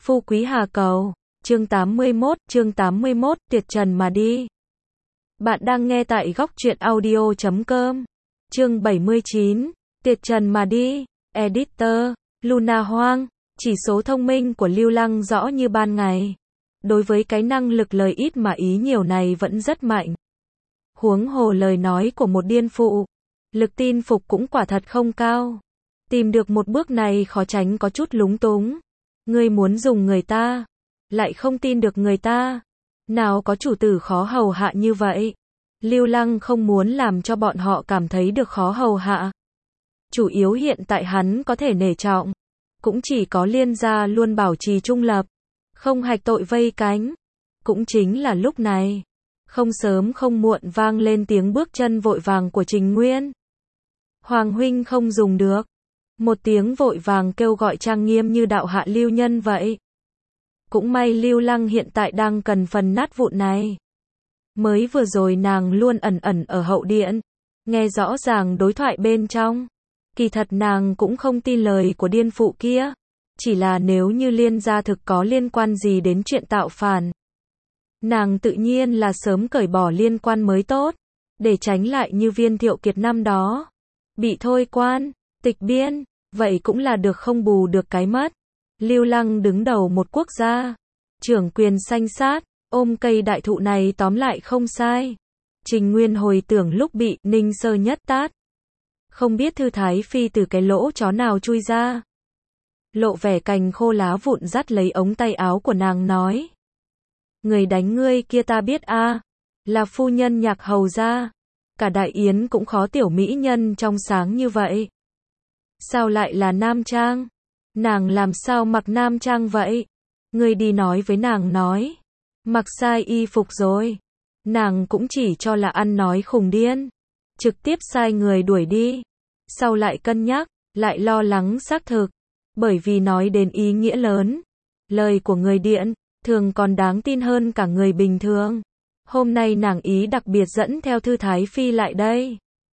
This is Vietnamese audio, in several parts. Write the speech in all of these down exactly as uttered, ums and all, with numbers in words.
Phú Quý Hà Cầu, chương tám mươi mốt, chương tám mươi mốt, tuyệt trần mà đi. Bạn đang nghe tại góc truyện audio chấm com. Chương bảy mươi chín, tuyệt trần mà đi. Editor, Luna Hoang, chỉ số thông minh của Lưu Lăng rõ như ban ngày. Đối với cái năng lực lời ít mà ý nhiều này vẫn rất mạnh. Huống hồ lời nói của một điên phụ, lực tin phục cũng quả thật không cao. Tìm được một bước này khó tránh có chút lúng túng. Ngươi muốn dùng người ta, lại không tin được người ta. Nào có chủ tử khó hầu hạ như vậy. Lưu Lăng không muốn làm cho bọn họ cảm thấy được khó hầu hạ. Chủ yếu hiện tại hắn có thể nể trọng, cũng chỉ có Liên gia luôn bảo trì trung lập, không hạch tội vây cánh. Cũng chính là lúc này, không sớm không muộn vang lên tiếng bước chân vội vàng của Trình Nguyên. Hoàng huynh không dùng được. Một tiếng vội vàng kêu gọi trang nghiêm như đạo hạ lưu nhân vậy. Cũng may Lưu Lăng hiện tại đang cần phần nát vụn này. Mới vừa rồi nàng luôn ẩn ẩn ở hậu điện, nghe rõ ràng đối thoại bên trong. Kỳ thật nàng cũng không tin lời của điên phụ kia. Chỉ là nếu như Liên gia thực có liên quan gì đến chuyện tạo phản, nàng tự nhiên là sớm cởi bỏ liên quan mới tốt, để tránh lại như Viên Thiệu Kiệt năm đó, bị thôi quan, tịch biên, vậy cũng là được không bù được cái mất. Lưu Lăng đứng đầu một quốc gia, trưởng quyền sanh sát, ôm cây đại thụ này tóm lại không sai. Trình Nguyên hồi tưởng lúc bị Ninh Sơ nhất tát, không biết Thư Thái Phi từ cái lỗ chó nào chui ra, lộ vẻ cành khô lá vụn dắt lấy ống tay áo của nàng nói: người đánh ngươi kia ta biết a, à, là phu nhân Nhạc hầu gia. Cả đại yến cũng khó tiểu mỹ nhân trong sáng như vậy. Sao lại là nam trang? Nàng làm sao mặc nam trang vậy? Ngươi đi nói với nàng nói, mặc sai y phục rồi. Nàng cũng chỉ cho là ăn nói khùng điên, trực tiếp sai người đuổi đi. Sau lại cân nhắc, lại lo lắng xác thực, bởi vì nói đến ý nghĩa lớn, lời của người điện thường còn đáng tin hơn cả người bình thường. Hôm nay nàng ý đặc biệt dẫn theo Thư Thái Phi lại đây,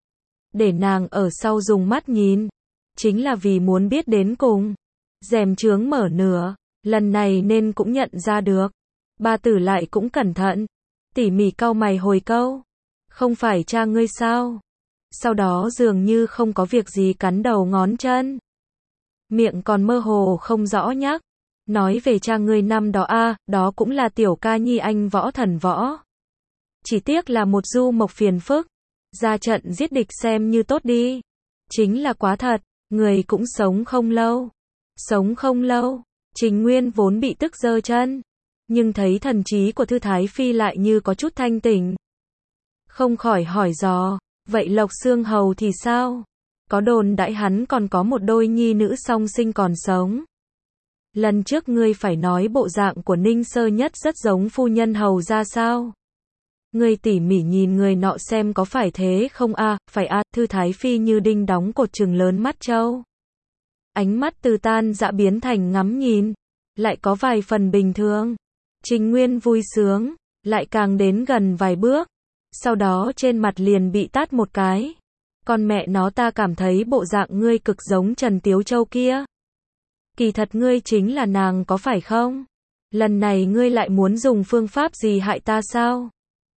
để nàng ở sau dùng mắt nhìn, chính là vì muốn biết đến cùng. Rèm chướng mở nửa, lần này nên cũng nhận ra được. Ba tử lại cũng cẩn thận, tỉ mỉ cau mày hồi câu: không phải cha ngươi sao? Sau đó dường như không có việc gì cắn đầu ngón chân, miệng còn mơ hồ không rõ nhắc, nói về cha ngươi năm đó a, à, đó cũng là tiểu ca nhi anh võ thần võ. Chỉ tiếc là một du mộc phiền phức, ra trận giết địch xem như tốt đi. Chính là quá thật, người cũng sống không lâu. Sống không lâu, Trình Nguyên vốn bị tức giơ chân, nhưng thấy thần trí của Thư Thái Phi lại như có chút thanh tỉnh, không khỏi hỏi dò: vậy Lộc Xương Hầu thì sao? Có đồn đãi hắn còn có một đôi nhi nữ song sinh còn sống. Lần trước ngươi phải nói bộ dạng của Ninh Sơ Nhất rất giống phu nhân hầu ra sao? Ngươi tỉ mỉ nhìn người nọ xem có phải thế không a? À, phải a. À, Thư Thái Phi như đinh đóng cột trừng lớn mắt trâu. Ánh mắt từ tan dã biến thành ngắm nhìn, lại có vài phần bình thường. Trình Nguyên vui sướng, lại càng đến gần vài bước, sau đó trên mặt liền bị tát một cái. Con mẹ nó, ta cảm thấy bộ dạng ngươi cực giống Trần Tiếu Châu kia. Kỳ thật ngươi chính là nàng có phải không? Lần này ngươi lại muốn dùng phương pháp gì hại ta sao?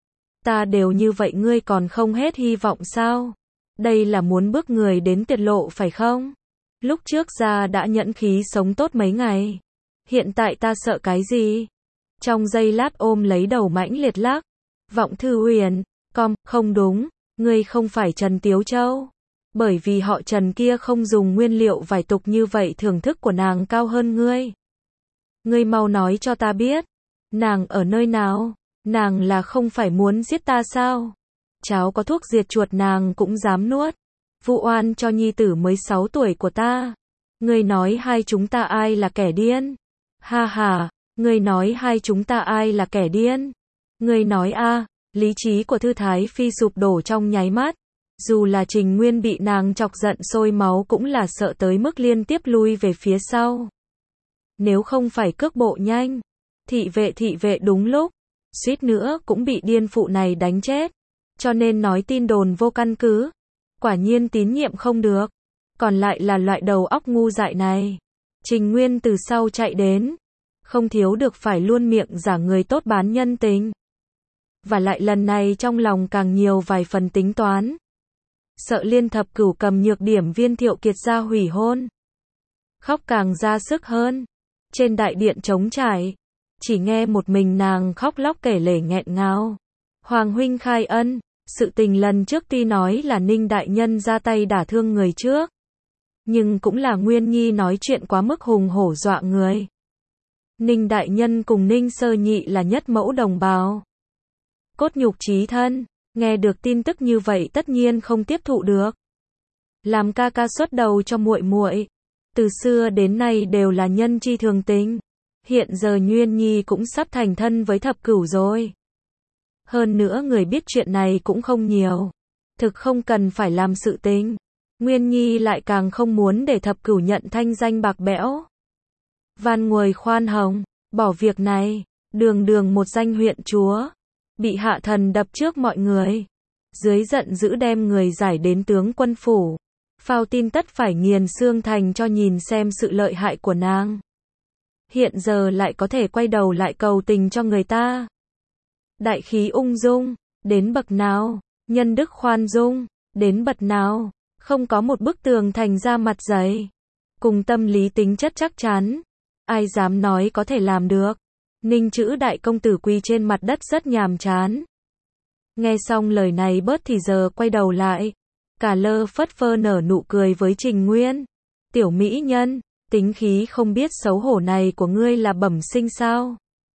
Ta đều như vậy ngươi còn không hết hy vọng sao? Đây là muốn bước người đến tuyệt lộ phải không? Lúc trước ra đã nhẫn khí sống tốt mấy ngày, hiện tại ta sợ cái gì? Trong giây lát ôm lấy đầu mãnh liệt lắc. Vọng Thư Huyền, com, không đúng, ngươi không phải Trần Tiếu Châu. Bởi vì họ Trần kia không dùng nguyên liệu vải tục như vậy, thưởng thức của nàng cao hơn ngươi. Ngươi mau nói cho ta biết, nàng ở nơi nào? Nàng là không phải muốn giết ta sao? Cháu có thuốc diệt chuột nàng cũng dám nuốt. Vụ oan cho nhi tử mới sáu tuổi của ta. Ngươi nói hai chúng ta ai là kẻ điên? Ha ha, ngươi nói hai chúng ta ai là kẻ điên? Ngươi nói a, à, lý trí của Thư Thái Phi sụp đổ trong nháy mắt. Dù là Trình Nguyên bị nàng chọc giận sôi máu cũng là sợ tới mức liên tiếp lui về phía sau. Nếu không phải cước bộ nhanh, thị vệ thị vệ đúng lúc, suýt nữa cũng bị điên phụ này đánh chết. Cho nên nói tin đồn vô căn cứ. Quả nhiên tín nhiệm không được. Còn lại là loại đầu óc ngu dại này. Trình Nguyên từ sau chạy đến, không thiếu được phải luôn miệng giả người tốt bán nhân tình. Và lại lần này trong lòng càng nhiều vài phần tính toán. Sợ Liên Thập Cửu cầm nhược điểm Viên Thiệu Kiệt ra hủy hôn. Khóc càng ra sức hơn. Trên đại điện trống trải, chỉ nghe một mình nàng khóc lóc kể lể nghẹn ngào. Hoàng huynh khai ân, sự tình lần trước tuy nói là Ninh đại nhân ra tay đả thương người trước, nhưng cũng là Nguyên Nhi nói chuyện quá mức hùng hổ dọa người. Ninh đại nhân cùng Ninh Sơ Nhị là nhất mẫu đồng bào, cốt nhục chí thân, nghe được tin tức như vậy tất nhiên không tiếp thụ được. Làm ca ca xuất đầu cho muội muội, từ xưa đến nay đều là nhân chi thường tình. Hiện giờ Nguyên Nhi cũng sắp thành thân với Thập Cửu rồi. Hơn nữa người biết chuyện này cũng không nhiều. Thực không cần phải làm sự tình. Nguyên Nhi lại càng không muốn để Thập Cửu nhận thanh danh bạc bẽo. Van nguồi khoan hồng, bỏ việc này, đường đường một danh huyện chúa, bị hạ thần đập trước mọi người. Dưới giận dữ đem người giải đến tướng quân phủ. Phao tin tất phải nghiền xương thành cho nhìn xem sự lợi hại của nàng. Hiện giờ lại có thể quay đầu lại cầu tình cho người ta. Đại khí ung dung, đến bậc nào, nhân đức khoan dung, đến bậc nào, không có một bức tường thành ra mặt dày. Cùng tâm lý tính chất chắc chắn, ai dám nói có thể làm được. Ninh chữ đại công tử quỳ trên mặt đất rất nhàm chán. Nghe xong lời này bớt thì giờ quay đầu lại. Cả lơ phất phơ nở nụ cười với Trình Nguyên. Tiểu mỹ nhân, tính khí không biết xấu hổ này của ngươi là bẩm sinh sao?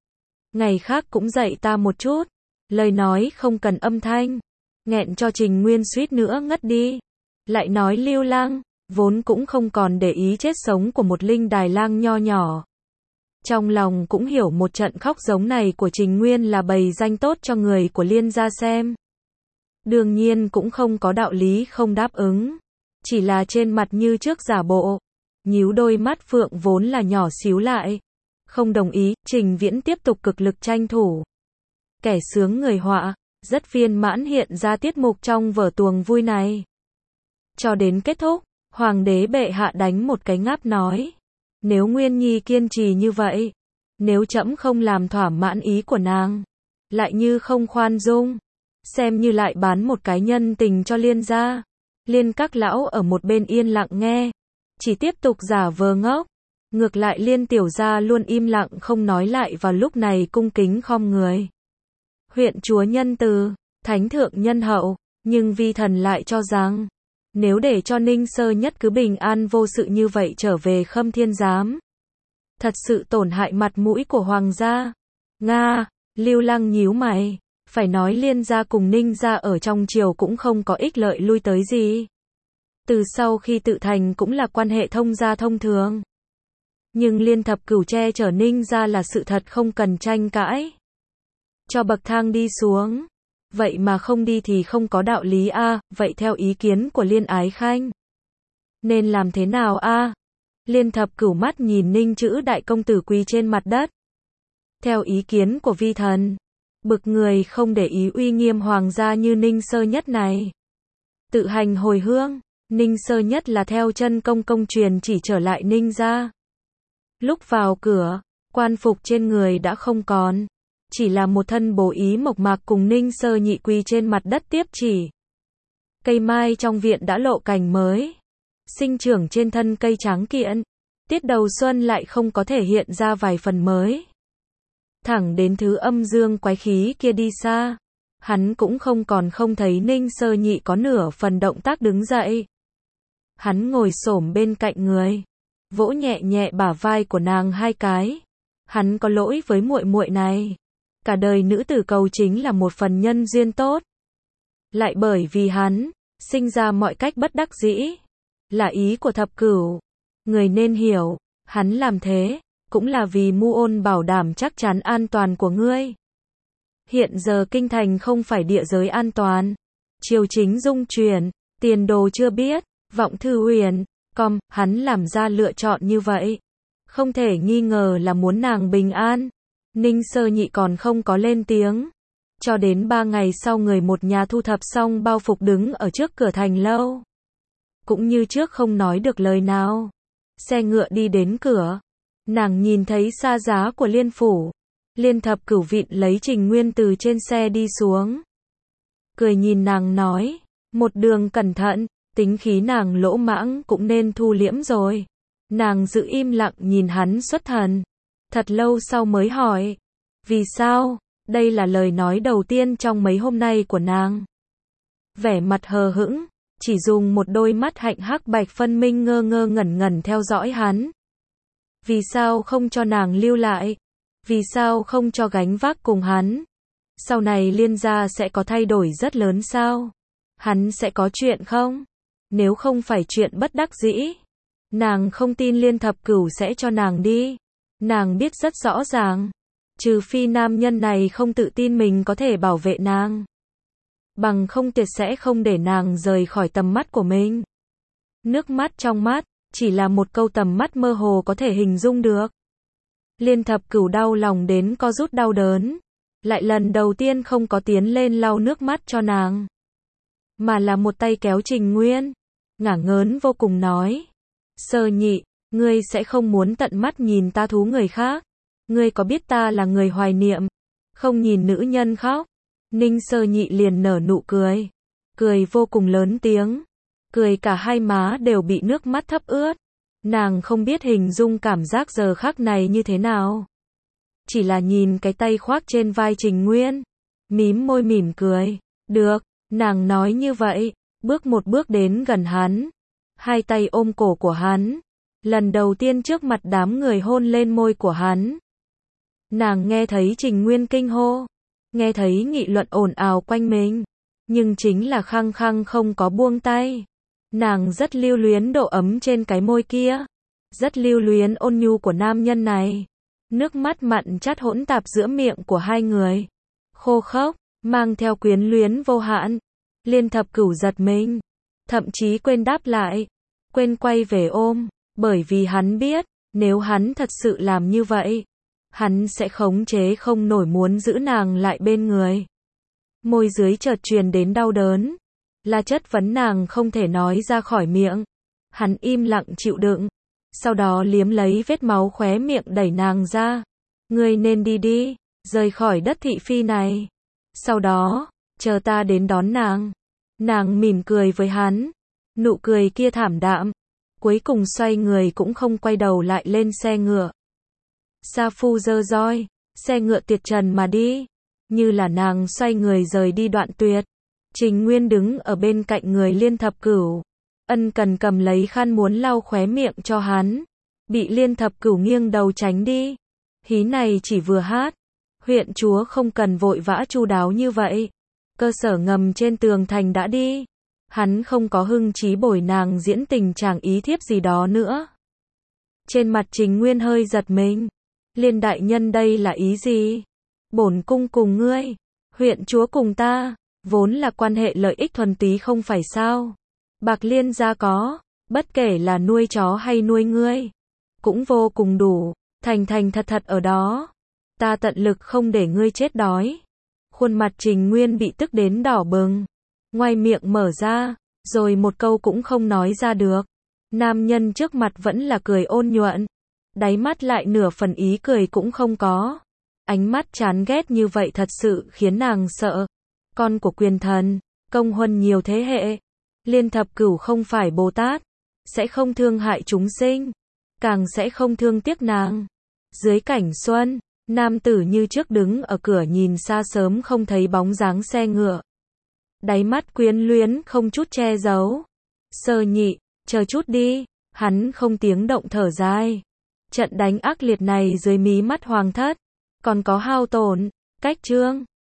Ngày khác cũng dạy ta một chút. Lời nói không cần âm thanh. Nghẹn cho Trình Nguyên suýt nữa ngất đi. Lại nói Lưu Lang, vốn cũng không còn để ý chết sống của một linh đài lang nho nhỏ. Trong lòng cũng hiểu một trận khóc giống này của Trình Nguyên là bày danh tốt cho người của Liên gia xem. Đương nhiên cũng không có đạo lý không đáp ứng. Chỉ là trên mặt như trước giả bộ. Nhíu đôi mắt phượng vốn là nhỏ xíu lại. Không đồng ý, Trình Viễn tiếp tục cực lực tranh thủ. Kẻ sướng người họa, rất viên mãn hiện ra tiết mục trong vở tuồng vui này. Cho đến kết thúc, Hoàng đế bệ hạ đánh một cái ngáp nói. Nếu Nguyên Nhi kiên trì như vậy, nếu trẫm không làm thỏa mãn ý của nàng, lại như không khoan dung, xem như lại bán một cái nhân tình cho Liên gia. Liên các lão ở một bên yên lặng nghe, chỉ tiếp tục giả vờ ngốc. Ngược lại Liên tiểu gia luôn im lặng không nói lại vào lúc này cung kính khom người. Huyện chúa nhân từ, thánh thượng nhân hậu, nhưng vi thần lại cho rằng, nếu để cho Ninh Sơ Nhất cứ bình an vô sự như vậy trở về Khâm Thiên Giám, thật sự tổn hại mặt mũi của hoàng gia. Nga, Lưu Lăng nhíu mày, phải nói Liên gia cùng Ninh gia ở trong triều cũng không có ích lợi lui tới gì. Từ sau khi tự thành cũng là quan hệ thông gia thông thường. Nhưng Liên Thập Cửu che chở Ninh gia là sự thật không cần tranh cãi. Cho bậc thang đi xuống. Vậy mà không đi thì không có đạo lý a, à, vậy theo ý kiến của Liên Ái Khanh, nên làm thế nào a? À? Liên Thập Cửu mắt nhìn Ninh chữ đại công tử quỳ trên mặt đất. Theo ý kiến của vi thần, bực người không để ý uy nghiêm hoàng gia như Ninh Sơ Nhất này. Tự hành hồi hương, Ninh Sơ Nhất là theo chân công công truyền chỉ trở lại Ninh gia. Lúc vào cửa, quan phục trên người đã không còn. Chỉ là một thân bố ý mộc mạc cùng Ninh Sơ Nhị quỳ trên mặt đất tiếp chỉ. Cây mai trong viện đã lộ cành mới. Sinh trưởng trên thân cây tráng kiện. Tiết đầu xuân lại không có thể hiện ra vài phần mới. Thẳng đến thứ âm dương quái khí kia đi xa. Hắn cũng không còn không thấy Ninh Sơ Nhị có nửa phần động tác đứng dậy. Hắn ngồi xổm bên cạnh người. Vỗ nhẹ nhẹ bả vai của nàng hai cái. Hắn có lỗi với muội muội này. Cả đời nữ tử cầu chính là một phần nhân duyên tốt. Lại bởi vì hắn, sinh ra mọi cách bất đắc dĩ. Là ý của Thập Cửu. Người nên hiểu, hắn làm thế, cũng là vì Mu Ôn bảo đảm chắc chắn an toàn của ngươi. Hiện giờ kinh thành không phải địa giới an toàn. Triều chính dung chuyển, tiền đồ chưa biết, vọng thư huyền, com, hắn làm ra lựa chọn như vậy. Không thể nghi ngờ là muốn nàng bình an. Ninh Sơ Nhị còn không có lên tiếng. Cho đến ba ngày sau người một nhà thu thập xong bao phục đứng ở trước cửa thành lâu. Cũng như trước không nói được lời nào. Xe ngựa đi đến cửa. Nàng nhìn thấy xa giá của Liên phủ. Liên Thập Cửu vịn lấy Trình Nguyên từ trên xe đi xuống. Cười nhìn nàng nói, một đường cẩn thận, tính khí nàng lỗ mãng cũng nên thu liễm rồi. Nàng giữ im lặng nhìn hắn xuất thần. Thật lâu sau mới hỏi, vì sao? Đây là lời nói đầu tiên trong mấy hôm nay của nàng. Vẻ mặt hờ hững, chỉ dùng một đôi mắt hạnh hắc bạch phân minh ngơ ngơ ngẩn ngẩn theo dõi hắn. Vì sao không cho nàng lưu lại? Vì sao không cho gánh vác cùng hắn? Sau này Liên gia sẽ có thay đổi rất lớn sao? Hắn sẽ có chuyện không? Nếu không phải chuyện bất đắc dĩ, nàng không tin Liên Thập Cửu sẽ cho nàng đi. Nàng biết rất rõ ràng, trừ phi nam nhân này không tự tin mình có thể bảo vệ nàng, bằng không tuyệt sẽ không để nàng rời khỏi tầm mắt của mình. Nước mắt trong mắt, chỉ là một câu tầm mắt mơ hồ có thể hình dung được. Liên Thập Cửu đau lòng đến co rút đau đớn, lại lần đầu tiên không có tiến lên lau nước mắt cho nàng, mà là một tay kéo Trình Nguyên, ngả ngớn vô cùng nói, Sơ Nhị, ngươi sẽ không muốn tận mắt nhìn ta thú người khác, ngươi có biết ta là người hoài niệm, không nhìn nữ nhân khóc. Ninh Sơ Nhị liền nở nụ cười, cười vô cùng lớn tiếng, cười cả hai má đều bị nước mắt thấm ướt. Nàng không biết hình dung cảm giác giờ khắc này như thế nào. Chỉ là nhìn cái tay khoác trên vai Trình Nguyên, mím môi mỉm cười. Được, nàng nói như vậy, bước một bước đến gần hắn, hai tay ôm cổ của hắn, lần đầu tiên trước mặt đám người hôn lên môi của hắn. Nàng nghe thấy Trình Nguyên kinh hô, nghe thấy nghị luận ồn ào quanh mình, nhưng chính là khăng khăng không có buông tay. Nàng rất lưu luyến độ ấm trên cái môi kia, rất lưu luyến ôn nhu của nam nhân này. Nước mắt mặn chát hỗn tạp giữa miệng của hai người, khô khốc, mang theo quyến luyến vô hạn. Liên Thập Cửu giật mình, thậm chí quên đáp lại, quên quay về ôm, bởi vì hắn biết, nếu hắn thật sự làm như vậy, hắn sẽ khống chế không nổi muốn giữ nàng lại bên người. Môi dưới chợt truyền đến đau đớn, là chất vấn nàng không thể nói ra khỏi miệng. Hắn im lặng chịu đựng, sau đó liếm lấy vết máu khóe miệng đẩy nàng ra. Ngươi nên đi đi, rời khỏi đất thị phi này. Sau đó, chờ ta đến đón nàng. Nàng mỉm cười với hắn, nụ cười kia thảm đạm, cuối cùng xoay người cũng không quay đầu lại lên xe ngựa. Sa phu giơ roi, xe ngựa tuyệt trần mà đi, như là nàng xoay người rời đi đoạn tuyệt. Trình Nguyên đứng ở bên cạnh người Liên Thập Cửu, ân cần cầm lấy khăn muốn lau khóe miệng cho hắn, bị Liên Thập Cửu nghiêng đầu tránh đi. Hí này chỉ vừa hát, huyện chúa không cần vội vã chu đáo như vậy. Cơ sở ngầm trên tường thành đã đi, hắn không có hưng trí bồi nàng diễn tình chàng ý thiếp gì đó nữa. Trên mặt Trình Nguyên hơi giật mình, Liên đại nhân đây là ý gì? Bổn cung cùng ngươi, huyện chúa cùng ta, vốn là quan hệ lợi ích thuần túy không phải sao? Bạc Liên gia có, bất kể là nuôi chó hay nuôi ngươi, cũng vô cùng đủ, thành thành thật thật ở đó. Ta tận lực không để ngươi chết đói. Khuôn mặt Trình Nguyên bị tức đến đỏ bừng, ngoài miệng mở ra, rồi một câu cũng không nói ra được. Nam nhân trước mặt vẫn là cười ôn nhuận, đáy mắt lại nửa phần ý cười cũng không có. Ánh mắt chán ghét như vậy thật sự khiến nàng sợ. Con của quyền thần, công huân nhiều thế hệ, Liên Thập Cửu không phải Bồ Tát, sẽ không thương hại chúng sinh, càng sẽ không thương tiếc nàng. Dưới cảnh xuân, nam tử như trước đứng ở cửa nhìn xa sớm không thấy bóng dáng xe ngựa. Đáy mắt quyến luyến không chút che giấu. Sơ Nhị, chờ chút đi, hắn không tiếng động thở dài. Trận đánh ác liệt này dưới mí mắt hoàng thất, còn có hao tổn, cách trương.